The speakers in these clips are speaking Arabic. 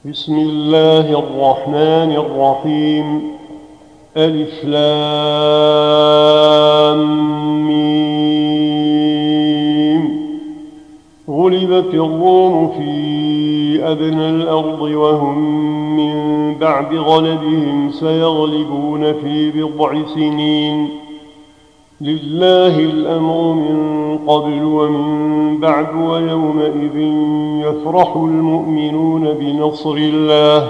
بسم الله الرحمن الرحيم. ألف لام ميم. غلبت الروم في أدنى الأرض وهم من بعد غلبهم سيغلبون في بضع سنين. لله الأمر من قبل ومن بعد ويومئذ يفرح المؤمنون بنصر الله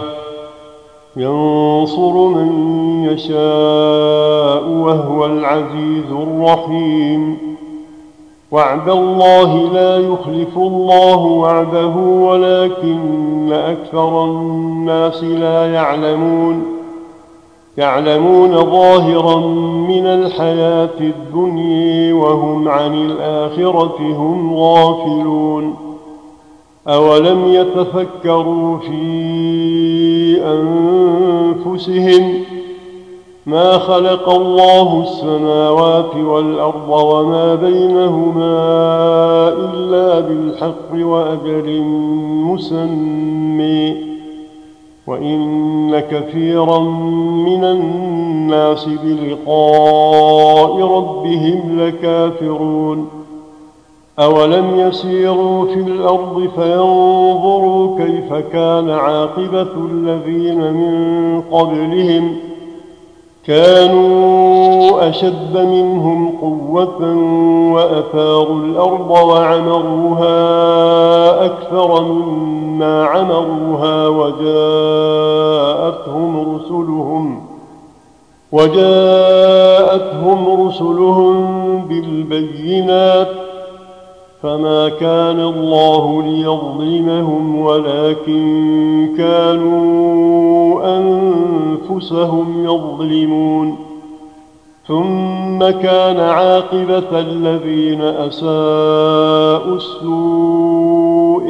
ينصر من يشاء وهو العزيز الرحيم. وعد الله لا يخلف الله وعده ولكن أكثر الناس لا يعلمون ظاهرا من الحياة الدنيا وهم عن الآخرة هم غافلون. أولم يتفكروا في أنفسهم ما خلق الله السماوات والأرض وما بينهما إلا بالحق وأجل مسمى وإن كثيرا من الناس بلقاء ربهم لكافرون. أولم يسيروا في الأرض فينظروا كيف كان عاقبة الذين من قبلهم كانوا أشد منهم قوة وأثاروا الأرض وعمروها أكثر مما عمروها وجاءتهم رسلهم بالبينات فما كان الله ليظلمهم ولكن كانوا أنفسهم يظلمون. ثم كان عاقبة الذين أساءوا السوء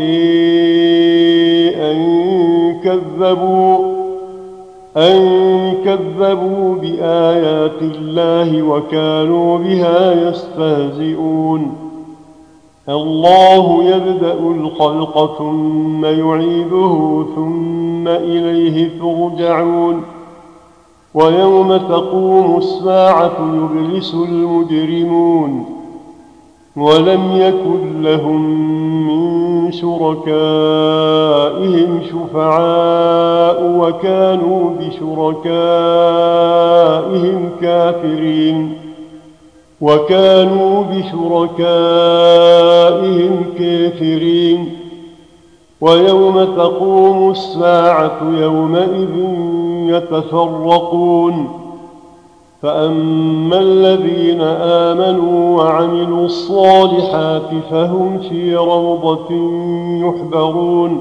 أن كذبوا بآيات الله وكانوا بها يستهزئون. الله يبدأ الخلق ثم يعيده ثم إليه ترجعون. ويوم تقوم الساعة يبلس المجرمون ولم يكن لهم من شركائهم شفعاء وكانوا بشركائهم كافرين. ويوم تقوم الساعة يومئذ يتفرقون فأما الذين آمنوا وعملوا الصالحات فهم في روضة يحبرون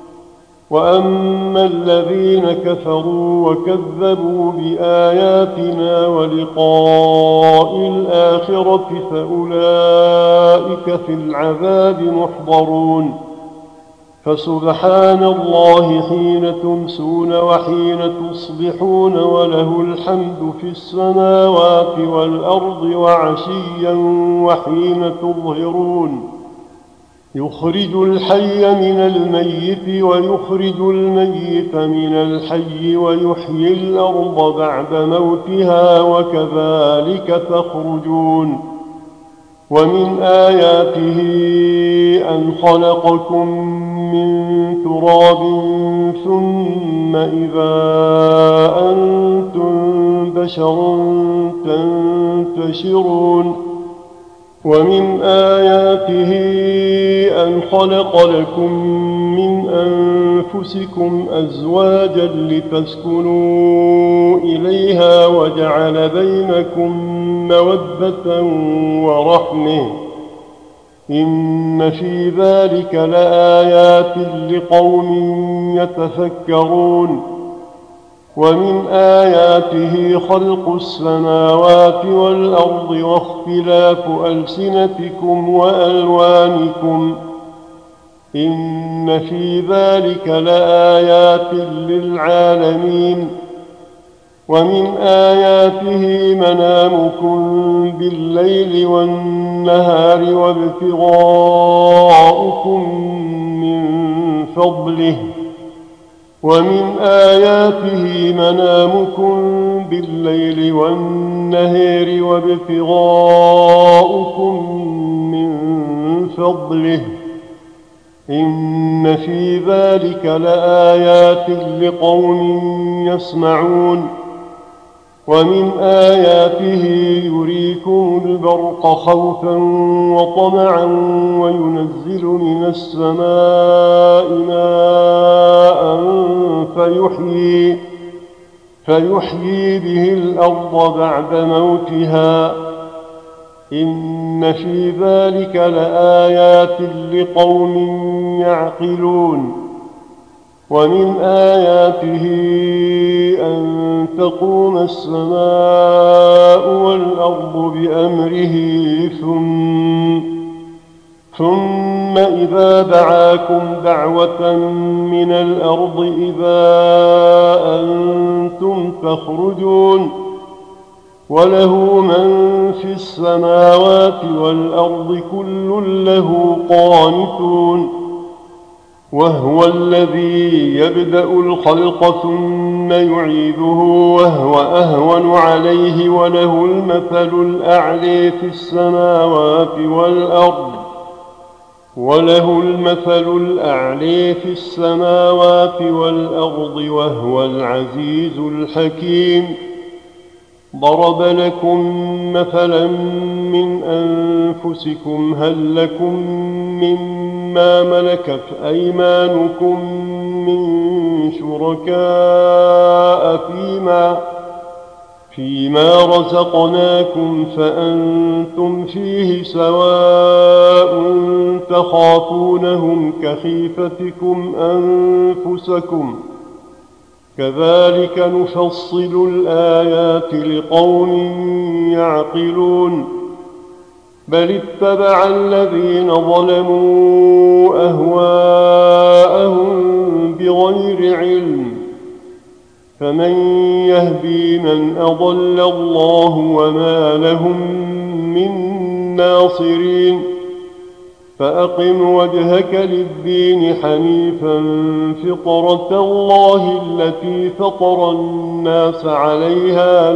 وأما الذين كفروا وكذبوا بآياتنا ولقاء الآخرة فأولئك في العذاب محضرون. فسبحان الله حين تمسون وحين تصبحون وله الحمد في السماوات والأرض وعشيا وحين تظهرون. يخرج الحي من الميت ويخرج الميت من الحي ويحيي الأرض بعد موتها وكذلك تخرجون. ومن آياته أن خلقكم من تراب ثم إذا أنتم بشر تنتشرون. ومن آياته أن خلق لكم من أنفسكم أزواجا لتسكنوا إليها وجعل بينكم مودة ورحمة إن في ذلك لآيات لقوم يتفكرون. ومن آياته خلق السماوات والأرض واختلاف ألسنتكم وألوانكم إن في ذلك لآيات للعالمين. ومن آياته منامكم بالليل والنهار وابتغاؤكم من فضله ومن آياته منامكم بالليل والنهار وابتغاؤكم من فضله إن في ذلك لآيات لقوم يسمعون ومن آياته يريكم البرق خوفا وطمعا وينزل من السماء ماء فيحيي به الأرض بعد موتها إن في ذلك لآيات لقوم يعقلون ومن آياته أن تقوم السماء والأرض بأمره ثم إذا دعاكم دعوة من الأرض إذا أنتم تخرجون وله من في السماوات والأرض كل له قانتون وهو الذي يبدأ الخلق ثم يعيده وهو أهون عليه وله المثل الأعلى في السماوات والأرض وهو العزيز الحكيم ضرب لكم مثلا من أنفسكم هل لكم مما ملكت أيمانكم من شركاء فيما رزقناكم فأنتم فيه سواء تخافونهم كخيفتكم أنفسكم كذلك نفصل الآيات لقوم يعقلون بل اتبع الذين ظلموا أهواءهم بغير علم فمن يهدي من أضل الله وما لهم من ناصرين فأقم وجهك للدين حنيفا فطرة الله التي فطر الناس عليها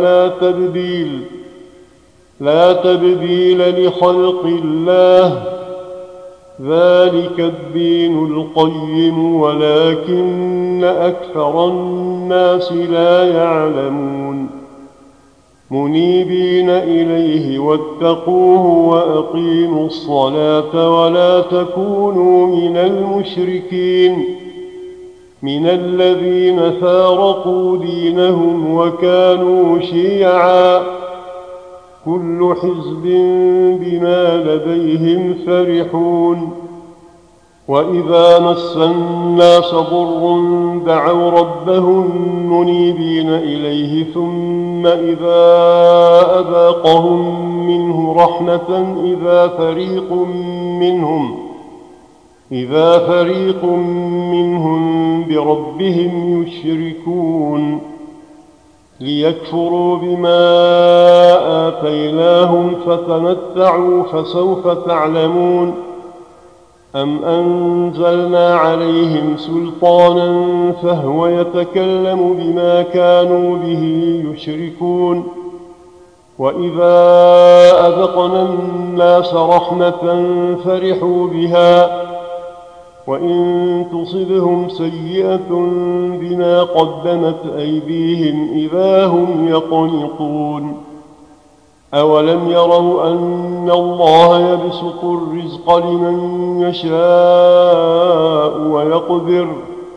لا تبديل لخلق الله ذلك الدين القيم ولكن أكثر الناس لا يعلمون منيبين إليه واتقوه وأقيموا الصلاة ولا تكونوا من المشركين من الذين فارقوا دينهم وكانوا شيعا كل حزب بما لديهم فرحون وإذا مس الناس ضر دعوا ربهم منيبين إليه ثم إذا أذاقهم منه رحمة إذا فريق منهم بربهم يشركون ليكفروا بما آتيناهم فتمتعوا فسوف تعلمون أم أنزلنا عليهم سلطانا فهو يتكلم بما كانوا به يشركون وإذا أذقنا الناس رحمة فرحوا بها وإن تصبهم سيئة بما قدمت أيديهم إذا هم يقنطون أولم يروا أن الله يبسط الرزق لمن يشاء ويقدر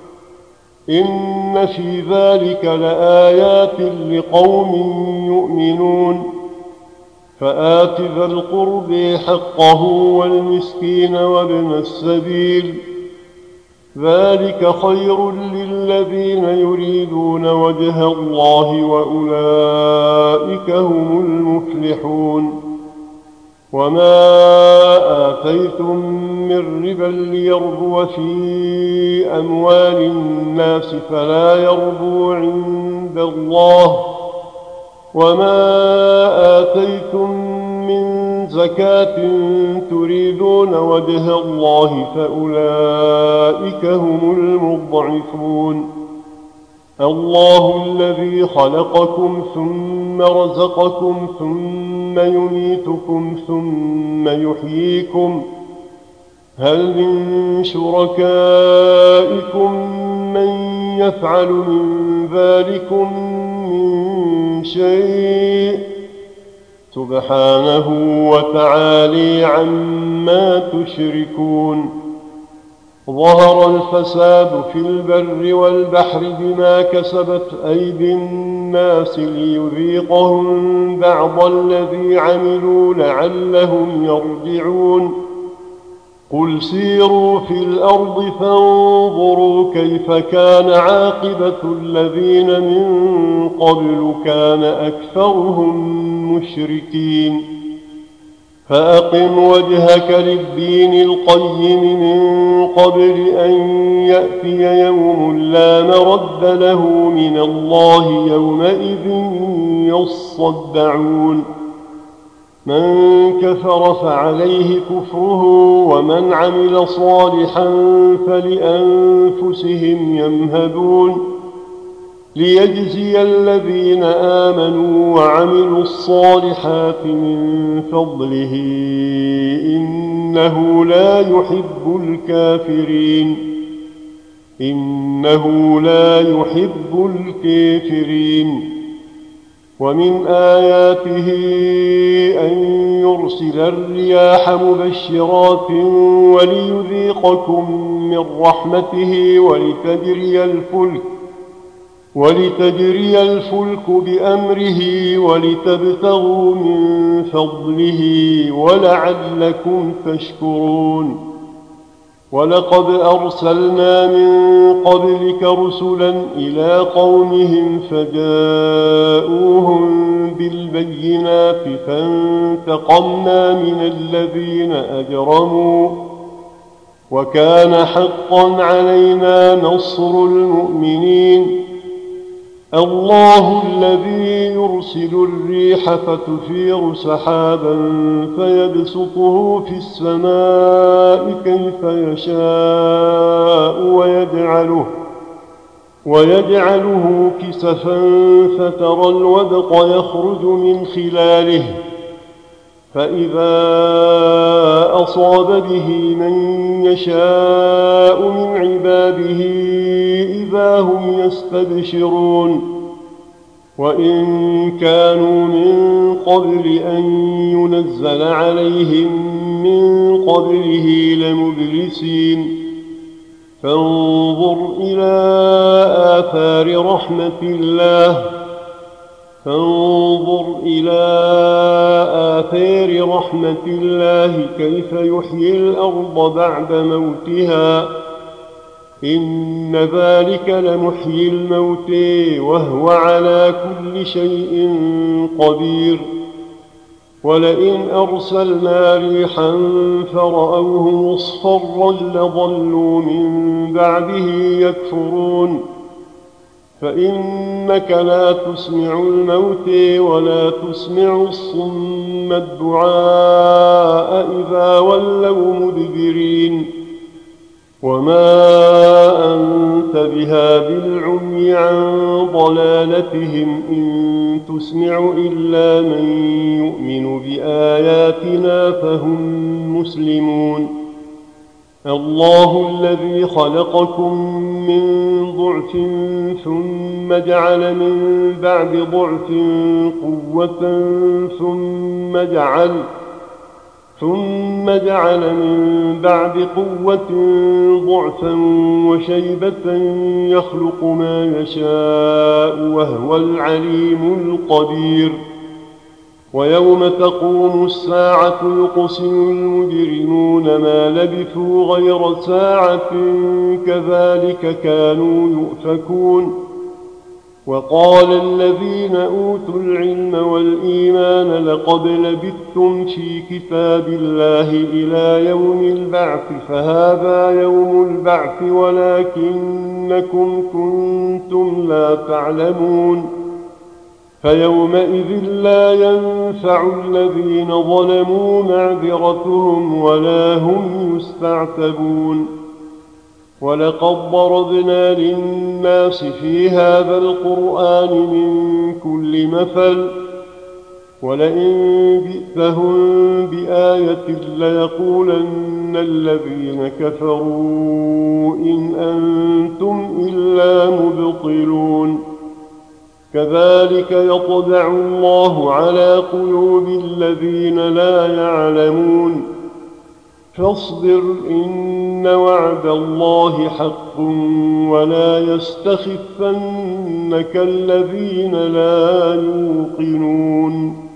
إن في ذلك لآيات لقوم يؤمنون فآت ذا القرب حقه والمسكين وابن السبيل ذلك خير للذين يريدون وجه الله وأولئك هم المفلحون وما آتيتم من ربا ليربو في أموال الناس فلا يربو عند الله وما آتيتم من زكاة تريدون وجه الله فأولئك هم المضعفون الله الذي خلقكم ثم رزقكم ثم يميتكم ثم يحييكم هل من شركائكم من يفعل من ذلكم من شيء سبحانه وتعالى عما تشركون ظهر الفساد في البر والبحر بما كسبت أيدي الناس ليذيقهم بعض الذي عملوا لعلهم يرجعون قل سيروا في الأرض فانظروا كيف كان عاقبة الذين من قبل كان أكثرهم مشركين فأقم وجهك للدين القيم من قبل أن يأتي يوم لا مرد له من الله يومئذ يصدعون من كفر فعليه كفره ومن عمل صالحا فلأنفسهم يمهدون ليجزي الذين آمنوا وعملوا الصالحات من فضله إنه لا يحب الكافرين ومن آياته أن يرسل الرياح مبشرات وليذيقكم من رحمته ولتجري الفلك بأمره ولتبتغوا من فضله ولعلكم تشكرون ولقد أرسلنا من قبلك رسلا إلى قومهم فجاءوهم بالبينات فانتقمنا من الذين أجرموا وكان حقا علينا نصر المؤمنين الله الذي يرسل الريح فتثير سحابا فيبسطه في السماء كيف يشاء ويجعله كسفا فترى الودق يخرج من خلاله فإذا أصاب به من يشاء من عباده إذا هم يستبشرون وإن كانوا من قبل أن ينزل عليهم من قبله لمبلسين فانظر إلى آثار رحمة الله كيف يحيي الأرض بعد موتها إن ذلك لمحيي الموت وهو على كل شيء قدير ولئن أرسلنا ريحا فرأوه مصفرا لظلوا من بعده يكفرون فإنك لا تسمع الموت ولا تسمع الصم الدعاء إذا ولوا مدبرين وما أنت بهاد العمي عن ضلالتهم إن تسمع إلا من يؤمن بآياتنا فهم مسلمون الله الذي خلقكم من ضعف ثم جعل من بعد ضعف قوة ثم جعل من بعد قوة ضعفا وشيبة يخلق ما يشاء وهو العليم القدير ويوم تقوم الساعة يقسم المجرمون ما لبثوا غير ساعة كذلك كانوا يؤفكون وقال الذين أوتوا العلم والإيمان لقد لبثتم في كتاب الله إلى يوم البعث فهذا يوم البعث ولكنكم كنتم لا تعلمون فيومئذ لا ينفع الذين ظلموا معذرتهم ولا هم يستعتبون ولقد ضربنا للناس في هذا القرآن من كل مثل ولئن جئتهم بآية ليقولن الذين كفروا إن أنتم إلا مبطلون كذلك يطبع الله على قلوب الذين لا يعلمون فاصبر إن وعد الله حق ولا يستخفنك الذين لا يوقنون